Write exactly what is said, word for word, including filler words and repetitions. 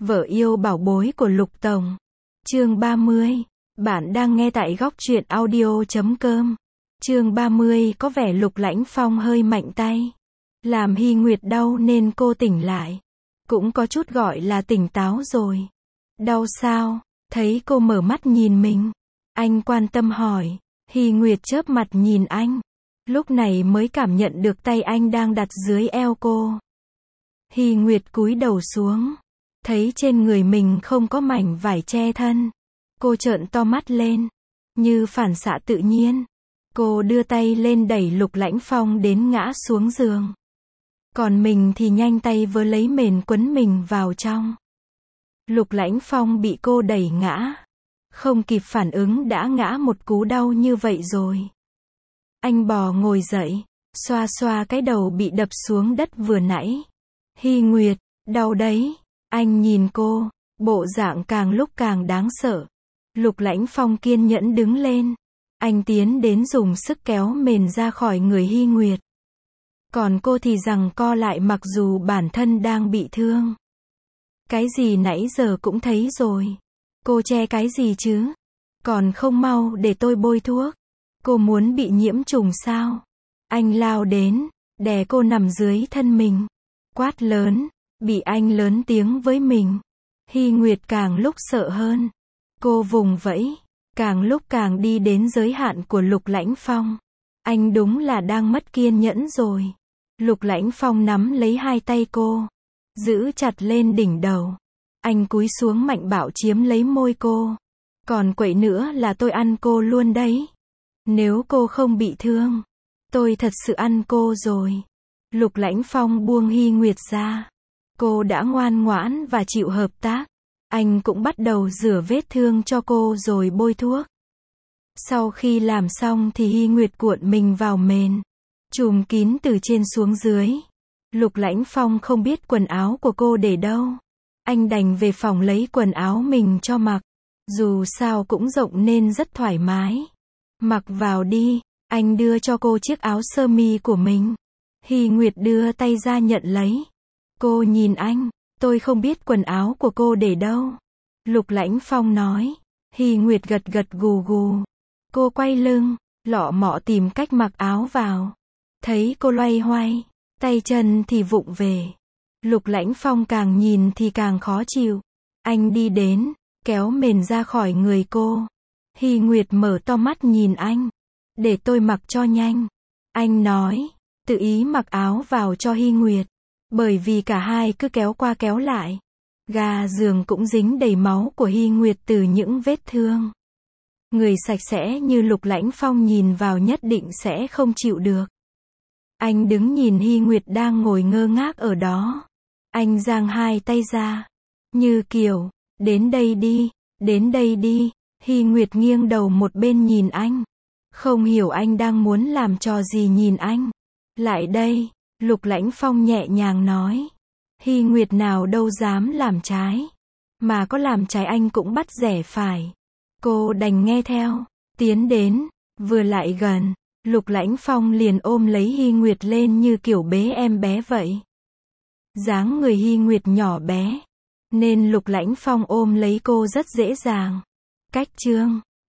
Vợ yêu bảo bối của Lục Tổng. Chương ba mươi. Bạn đang nghe tại góc truyện audio chấm com. Chương ba mươi có vẻ Lục Lãnh Phong hơi mạnh tay. Làm Hy Nguyệt đau nên cô tỉnh lại. Cũng có chút gọi là tỉnh táo rồi. Đau sao? Thấy cô mở mắt nhìn mình. Anh quan tâm hỏi. Hy Nguyệt chớp mặt nhìn anh. Lúc này mới cảm nhận được tay anh đang đặt dưới eo cô. Hy Nguyệt cúi đầu xuống. Thấy trên người mình không có mảnh vải che thân. Cô trợn to mắt lên. Như phản xạ tự nhiên. Cô đưa tay lên đẩy Lục Lãnh Phong đến ngã xuống giường. Còn mình thì nhanh tay vớ lấy mền quấn mình vào trong. Lục Lãnh Phong bị cô đẩy ngã. Không kịp phản ứng đã ngã một cú đau như vậy rồi. Anh bò ngồi dậy. Xoa xoa cái đầu bị đập xuống đất vừa nãy. Hy Nguyệt, đau đấy. Anh nhìn cô, bộ dạng càng lúc càng đáng sợ. Lục Lãnh Phong kiên nhẫn đứng lên. Anh tiến đến dùng sức kéo mền ra khỏi người Hy Nguyệt. Còn cô thì giằng co lại mặc dù bản thân đang bị thương. Cái gì nãy giờ cũng thấy rồi. Cô che cái gì chứ? Còn không mau để tôi bôi thuốc. Cô muốn bị nhiễm trùng sao? Anh lao đến, đè cô nằm dưới thân mình. Quát lớn. Bị anh lớn tiếng với mình. Hy Nguyệt càng lúc sợ hơn. Cô vùng vẫy. Càng lúc càng đi đến giới hạn của Lục Lãnh Phong. Anh đúng là đang mất kiên nhẫn rồi. Lục Lãnh Phong nắm lấy hai tay cô. Giữ chặt lên đỉnh đầu. Anh cúi xuống mạnh bạo chiếm lấy môi cô. Còn quậy nữa là tôi ăn cô luôn đấy. Nếu cô không bị thương. Tôi thật sự ăn cô rồi. Lục Lãnh Phong buông Hy Nguyệt ra. Cô đã ngoan ngoãn và chịu hợp tác. Anh cũng bắt đầu rửa vết thương cho cô rồi bôi thuốc. Sau khi làm xong thì Hy Nguyệt cuộn mình vào mền. Trùm kín từ trên xuống dưới. Lục Lãnh Phong không biết quần áo của cô để đâu. Anh đành về phòng lấy quần áo mình cho mặc. Dù sao cũng rộng nên rất thoải mái. Mặc vào đi. Anh đưa cho cô chiếc áo sơ mi của mình. Hy Nguyệt đưa tay ra nhận lấy. Cô nhìn anh, tôi không biết quần áo của cô để đâu. Lục Lãnh Phong nói. Hy Nguyệt gật gật gù gù. Cô quay lưng, lọ mọ tìm cách mặc áo vào. Thấy cô loay hoay, tay chân thì vụng về. Lục Lãnh Phong càng nhìn thì càng khó chịu. Anh đi đến, kéo mền ra khỏi người cô. Hy Nguyệt mở to mắt nhìn anh. Để tôi mặc cho nhanh. Anh nói, tự ý mặc áo vào cho Hy Nguyệt. Bởi vì cả hai cứ kéo qua kéo lại. Ga giường cũng dính đầy máu của Hy Nguyệt từ những vết thương. Người sạch sẽ như Lục Lãnh Phong nhìn vào nhất định sẽ không chịu được. Anh đứng nhìn Hy Nguyệt đang ngồi ngơ ngác ở đó. Anh giang hai tay ra. Như kiểu, đến đây đi, đến đây đi. Hy Nguyệt nghiêng đầu một bên nhìn anh. Không hiểu anh đang muốn làm trò gì nhìn anh. Lại đây. Lục Lãnh Phong nhẹ nhàng nói. Hy Nguyệt nào đâu dám làm trái. Mà có làm trái anh cũng bắt rẻ phải. Cô đành nghe theo. Tiến đến. Vừa lại gần. Lục Lãnh Phong liền ôm lấy Hy Nguyệt lên như kiểu bế em bé vậy. Dáng người Hy Nguyệt nhỏ bé. Nên Lục Lãnh Phong ôm lấy cô rất dễ dàng. Cách chương.